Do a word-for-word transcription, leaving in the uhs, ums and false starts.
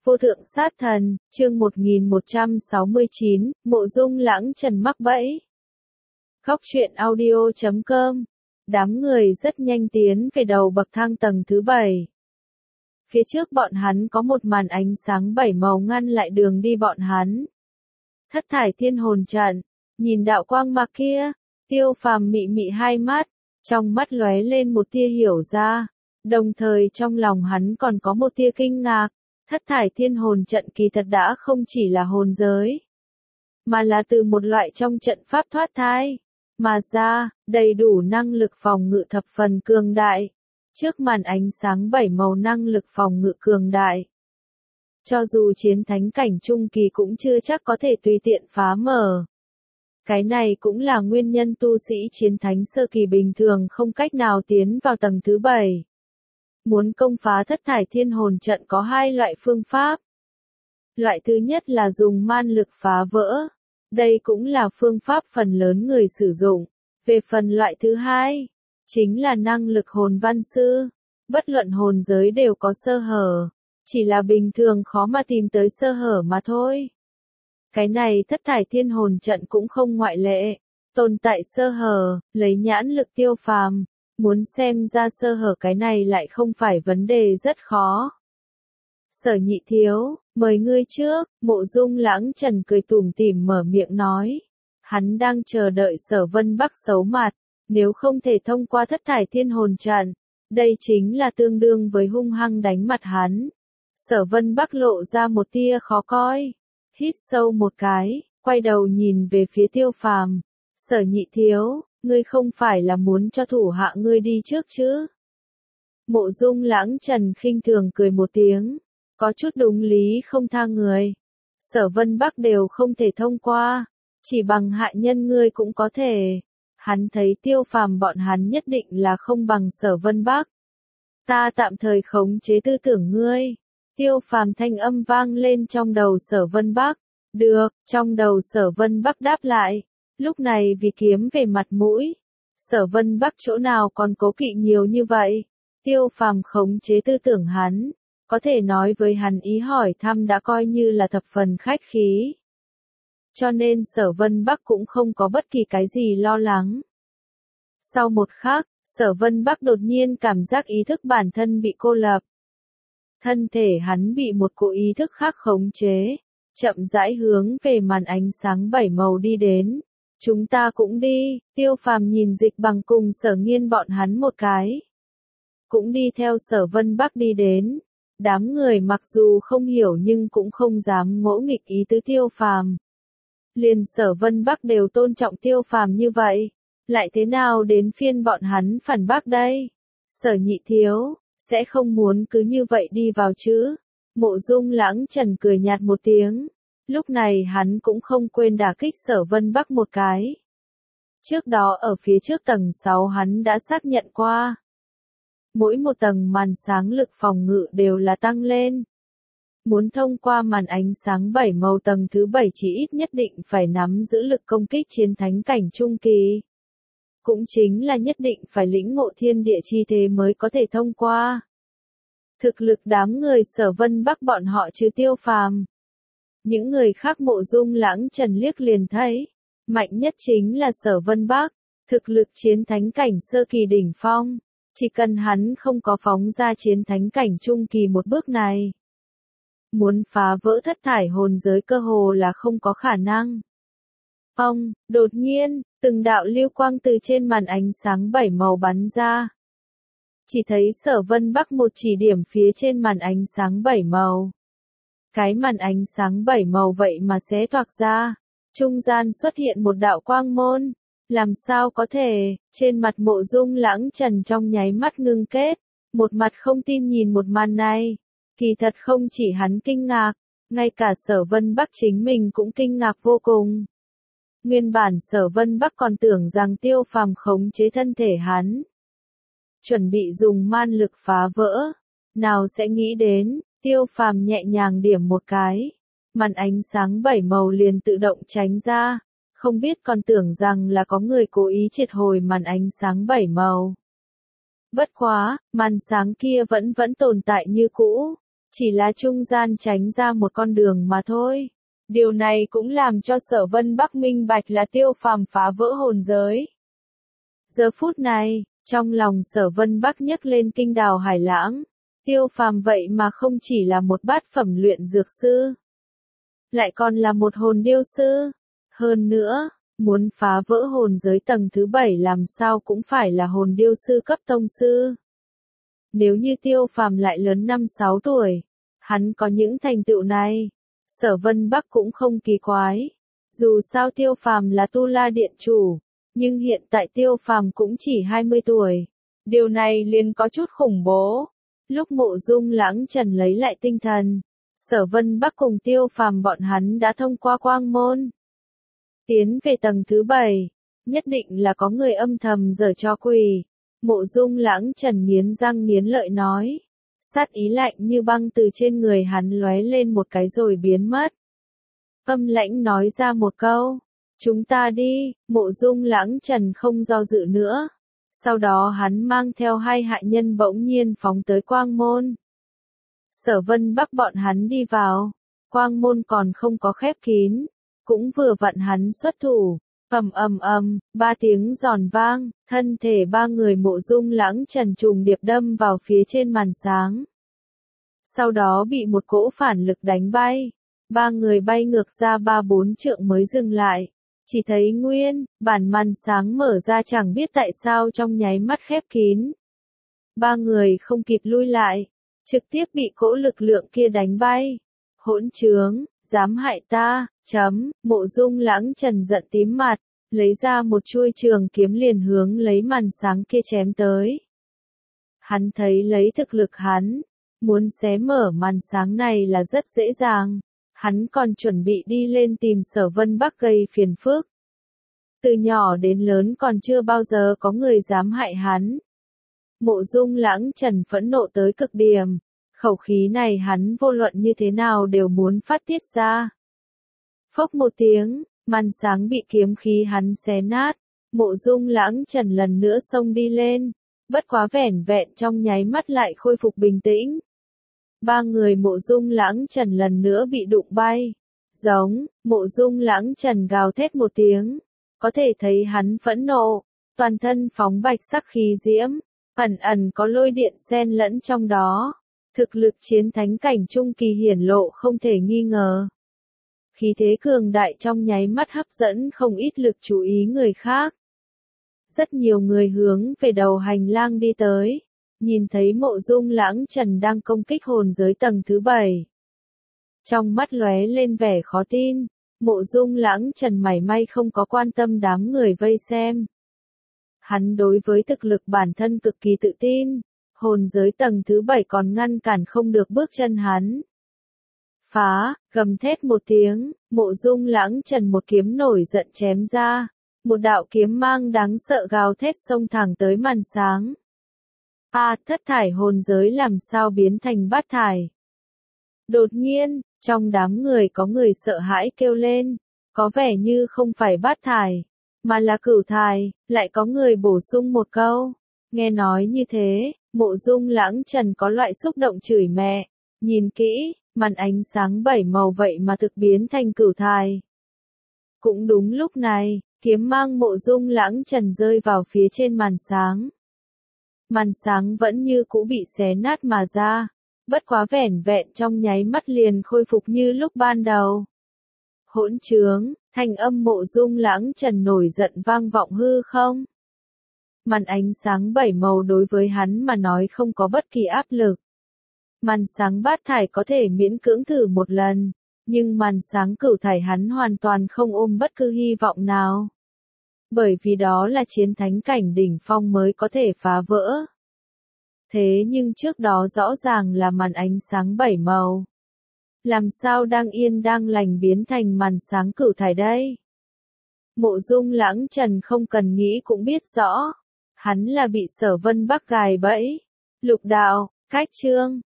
Vô thượng sát thần, chương một nghìn một trăm sáu mươi chín, Mộ Dung Lãng Trần mắc bẫy. Góc truyện audio chấm com. Đám người rất nhanh tiến về đầu bậc thang tầng thứ bảy. Phía trước bọn hắn có một màn ánh sáng bảy màu ngăn lại đường đi bọn hắn. Thất thải thiên hồn trận, nhìn đạo quang mạc kia, Tiêu Phàm mị mị hai mắt, trong mắt lóe lên một tia hiểu ra, đồng thời trong lòng hắn còn có một tia kinh ngạc. Thất thải thiên hồn trận kỳ thật đã không chỉ là hồn giới, mà là từ một loại trong trận pháp thoát thai, mà ra, đầy đủ năng lực phòng ngự thập phần cường đại. Trước màn ánh sáng bảy màu năng lực phòng ngự cường đại, cho dù chiến thánh cảnh trung kỳ cũng chưa chắc có thể tùy tiện phá mở. Cái này cũng là nguyên nhân tu sĩ chiến thánh sơ kỳ bình thường không cách nào tiến vào tầng thứ bảy. Muốn công phá thất thải thiên hồn trận có hai loại phương pháp. Loại thứ nhất là dùng man lực phá vỡ. Đây cũng là phương pháp phần lớn người sử dụng. Về phần loại thứ hai, chính là năng lực hồn văn sư. Bất luận hồn giới đều có sơ hở. Chỉ là bình thường khó mà tìm tới sơ hở mà thôi. Cái này thất thải thiên hồn trận cũng không ngoại lệ. Tồn tại sơ hở, lấy nhãn lực Tiêu Phàm. Muốn xem ra sơ hở cái này lại không phải vấn đề rất khó. Sở Nhị thiếu, mời ngươi trước, Mộ Dung Lãng Trần cười tủm tỉm mở miệng nói. Hắn đang chờ đợi Sở Vân Bắc xấu mặt, nếu không thể thông qua thất thải thiên hồn trận, đây chính là tương đương với hung hăng đánh mặt hắn. Sở Vân Bắc lộ ra một tia khó coi, hít sâu một cái, quay đầu nhìn về phía Tiêu Phàm. Sở Nhị thiếu, ngươi không phải là muốn cho thủ hạ ngươi đi trước chứ? Mộ Dung Lãng Trần khinh thường cười một tiếng, có chút đúng lý không tha người. Sở Vân Bắc đều không thể thông qua, chỉ bằng hạ nhân ngươi cũng có thể. Hắn thấy Tiêu Phàm bọn hắn nhất định là không bằng Sở Vân Bắc. Ta tạm thời khống chế tư tưởng ngươi. Tiêu Phàm thanh âm vang lên trong đầu Sở Vân Bắc. Được, trong đầu Sở Vân Bắc đáp lại. Lúc này vì kiếm về mặt mũi, Sở Vân Bắc chỗ nào còn cố kỵ nhiều như vậy. Tiêu Phàm khống chế tư tưởng hắn, có thể nói với hắn ý hỏi thăm đã coi như là thập phần khách khí. Cho nên Sở Vân Bắc cũng không có bất kỳ cái gì lo lắng. Sau một khắc, Sở Vân Bắc đột nhiên cảm giác ý thức bản thân bị cô lập. Thân thể hắn bị một cỗ ý thức khác khống chế, chậm rãi hướng về màn ánh sáng bảy màu đi đến. Chúng ta cũng đi, Tiêu Phàm nhìn Dịch Bằng cùng Sở Nghiên bọn hắn một cái. Cũng đi theo Sở Vân Bắc đi đến. Đám người mặc dù không hiểu nhưng cũng không dám ngỗ nghịch ý tứ Tiêu Phàm. Liền Sở Vân Bắc đều tôn trọng Tiêu Phàm như vậy, lại thế nào đến phiên bọn hắn phản bác đây? Sở Nhị thiếu, sẽ không muốn cứ như vậy đi vào chứ? Mộ Dung Lãng Trần cười nhạt một tiếng. Lúc này hắn cũng không quên đả kích Sở Vân Bắc một cái. Trước đó ở phía trước tầng sáu hắn đã xác nhận qua. Mỗi một tầng màn sáng lực phòng ngự đều là tăng lên. Muốn thông qua màn ánh sáng bảy màu tầng thứ bảy chỉ ít nhất định phải nắm giữ lực công kích chiến thánh cảnh trung kỳ. Cũng chính là nhất định phải lĩnh ngộ thiên địa chi thế mới có thể thông qua. Thực lực đám người Sở Vân Bắc bọn họ chứ Tiêu Phàm. Những người khác Mộ Dung Lãng Trần liếc liền thấy, mạnh nhất chính là Sở Vân Bắc, thực lực chiến thánh cảnh sơ kỳ đỉnh phong, chỉ cần hắn không có phóng ra chiến thánh cảnh trung kỳ một bước này. Muốn phá vỡ thất thải hồn giới cơ hồ là không có khả năng. Ông, đột nhiên, từng đạo lưu quang từ trên màn ánh sáng bảy màu bắn ra. Chỉ thấy Sở Vân Bắc một chỉ điểm phía trên màn ánh sáng bảy màu. Cái màn ánh sáng bảy màu vậy mà xé toạc ra, trung gian xuất hiện một đạo quang môn, làm sao có thể? Trên mặt Mộ Dung Lãng Trần trong nháy mắt ngưng kết, một mặt không tin nhìn một màn này. Kỳ thật không chỉ hắn kinh ngạc, ngay cả Sở Vân Bắc chính mình cũng kinh ngạc vô cùng. Nguyên bản Sở Vân Bắc còn tưởng rằng Tiêu Phàm khống chế thân thể hắn, chuẩn bị dùng man lực phá vỡ, nào sẽ nghĩ đến. Tiêu Phàm nhẹ nhàng điểm một cái, màn ánh sáng bảy màu liền tự động tránh ra, không biết còn tưởng rằng là có người cố ý triệt hồi màn ánh sáng bảy màu. Bất quá, màn sáng kia vẫn vẫn tồn tại như cũ, chỉ là trung gian tránh ra một con đường mà thôi. Điều này cũng làm cho Sở Vân Bắc minh bạch là Tiêu Phàm phá vỡ hồn giới. Giờ phút này, trong lòng Sở Vân Bắc nhấc lên kinh đào hải lãng. Tiêu Phàm vậy mà không chỉ là một bát phẩm luyện dược sư, lại còn là một hồn điêu sư. Hơn nữa, muốn phá vỡ hồn giới tầng thứ bảy làm sao cũng phải là hồn điêu sư cấp tông sư. Nếu như Tiêu Phàm lại lớn năm sáu tuổi, hắn có những thành tựu này, Sở Vân Bắc cũng không kỳ quái. Dù sao Tiêu Phàm là Tu La Điện chủ, nhưng hiện tại Tiêu Phàm cũng chỉ hai mươi tuổi. Điều này liền có chút khủng bố. Lúc Mộ Dung Lãng Trần lấy lại tinh thần, Sở Vân Bắc cùng Tiêu Phàm bọn hắn đã thông qua quang môn. Tiến về tầng thứ bảy, nhất định là có người âm thầm giở trò quỷ. Mộ Dung Lãng Trần nghiến răng nghiến lợi nói. Sát ý lạnh như băng từ trên người hắn lóe lên một cái rồi biến mất. Âm lãnh nói ra một câu. Chúng ta đi, Mộ Dung Lãng Trần không do dự nữa. Sau đó hắn mang theo hai hạ nhân bỗng nhiên phóng tới quang môn. Sở Vân Bắc bọn hắn đi vào. Quang môn còn không có khép kín. Cũng vừa vặn hắn xuất thủ. Ầm ầm ầm, ba tiếng giòn vang, thân thể ba người Mộ Dung Lãng Trần trùng điệp đâm vào phía trên màn sáng. Sau đó bị một cỗ phản lực đánh bay. Ba người bay ngược ra ba bốn trượng mới dừng lại. Chỉ thấy nguyên, bản màn sáng mở ra chẳng biết tại sao trong nháy mắt khép kín. Ba người không kịp lui lại, trực tiếp bị cỗ lực lượng kia đánh bay. Hỗn trướng, dám hại ta, chấm, Mộ Dung Lãng Trần giận tím mặt, lấy ra một chuôi trường kiếm liền hướng lấy màn sáng kia chém tới. Hắn thấy lấy thực lực hắn, muốn xé mở màn sáng này là rất dễ dàng. Hắn còn chuẩn bị đi lên tìm Sở Vân Bắc gây phiền phức. Từ nhỏ đến lớn còn chưa bao giờ có người dám hại hắn. Mộ Dung Lãng Trần phẫn nộ tới cực điểm. Khẩu khí này hắn vô luận như thế nào đều muốn phát tiết ra. Phốc một tiếng, màn sáng bị kiếm khí hắn xé nát. Mộ Dung Lãng Trần lần nữa xông đi lên. Bất quá vẻn vẹn trong nháy mắt lại khôi phục bình tĩnh. Ba người Mộ Dung Lãng Trần lần nữa bị đụng bay. Giống, Mộ Dung Lãng Trần gào thét một tiếng. Có thể thấy hắn phẫn nộ, toàn thân phóng bạch sắc khí diễm, ẩn ẩn có lôi điện xen lẫn trong đó. Thực lực chiến thánh cảnh trung kỳ hiển lộ không thể nghi ngờ. Khí thế cường đại trong nháy mắt hấp dẫn không ít lực chú ý người khác. Rất nhiều người hướng về đầu hành lang đi tới. Nhìn thấy Mộ Dung Lãng Trần đang công kích hồn giới tầng thứ bảy. Trong mắt lóe lên vẻ khó tin, Mộ Dung Lãng Trần mảy may không có quan tâm đám người vây xem. Hắn đối với thực lực bản thân cực kỳ tự tin, hồn giới tầng thứ bảy còn ngăn cản không được bước chân hắn. Phá, gầm thét một tiếng, Mộ Dung Lãng Trần một kiếm nổi giận chém ra, một đạo kiếm mang đáng sợ gào thét xông thẳng tới màn sáng. A, à, thất thải hồn giới làm sao biến thành bát thải? Đột nhiên, trong đám người có người sợ hãi kêu lên, có vẻ như không phải bát thải, mà là cửu thải, lại có người bổ sung một câu. Nghe nói như thế, Mộ Dung Lãng Trần có loại xúc động chửi mẹ, nhìn kỹ, màn ánh sáng bảy màu vậy mà thực biến thành cửu thải. Cũng đúng lúc này, kiếm mang Mộ Dung Lãng Trần rơi vào phía trên màn sáng. Màn sáng vẫn như cũ bị xé nát mà ra, bất quá vẻn vẹn trong nháy mắt liền khôi phục như lúc ban đầu. Hỗn trướng, thanh âm Mộ Dung Lãng Trần nổi giận vang vọng hư không. Màn ánh sáng bảy màu đối với hắn mà nói không có bất kỳ áp lực. Màn sáng bát thải có thể miễn cưỡng thử một lần, nhưng màn sáng cửu thải hắn hoàn toàn không ôm bất cứ hy vọng nào. Bởi vì đó là chiến thánh cảnh đỉnh phong mới có thể phá vỡ. Thế nhưng trước đó rõ ràng là màn ánh sáng bảy màu. Làm sao đang yên đang lành biến thành màn sáng cửu thải đây? Mộ Dung Lãng Trần không cần nghĩ cũng biết rõ. Hắn là bị Sở Vân Bắc gài bẫy. Lục đạo, cách chương.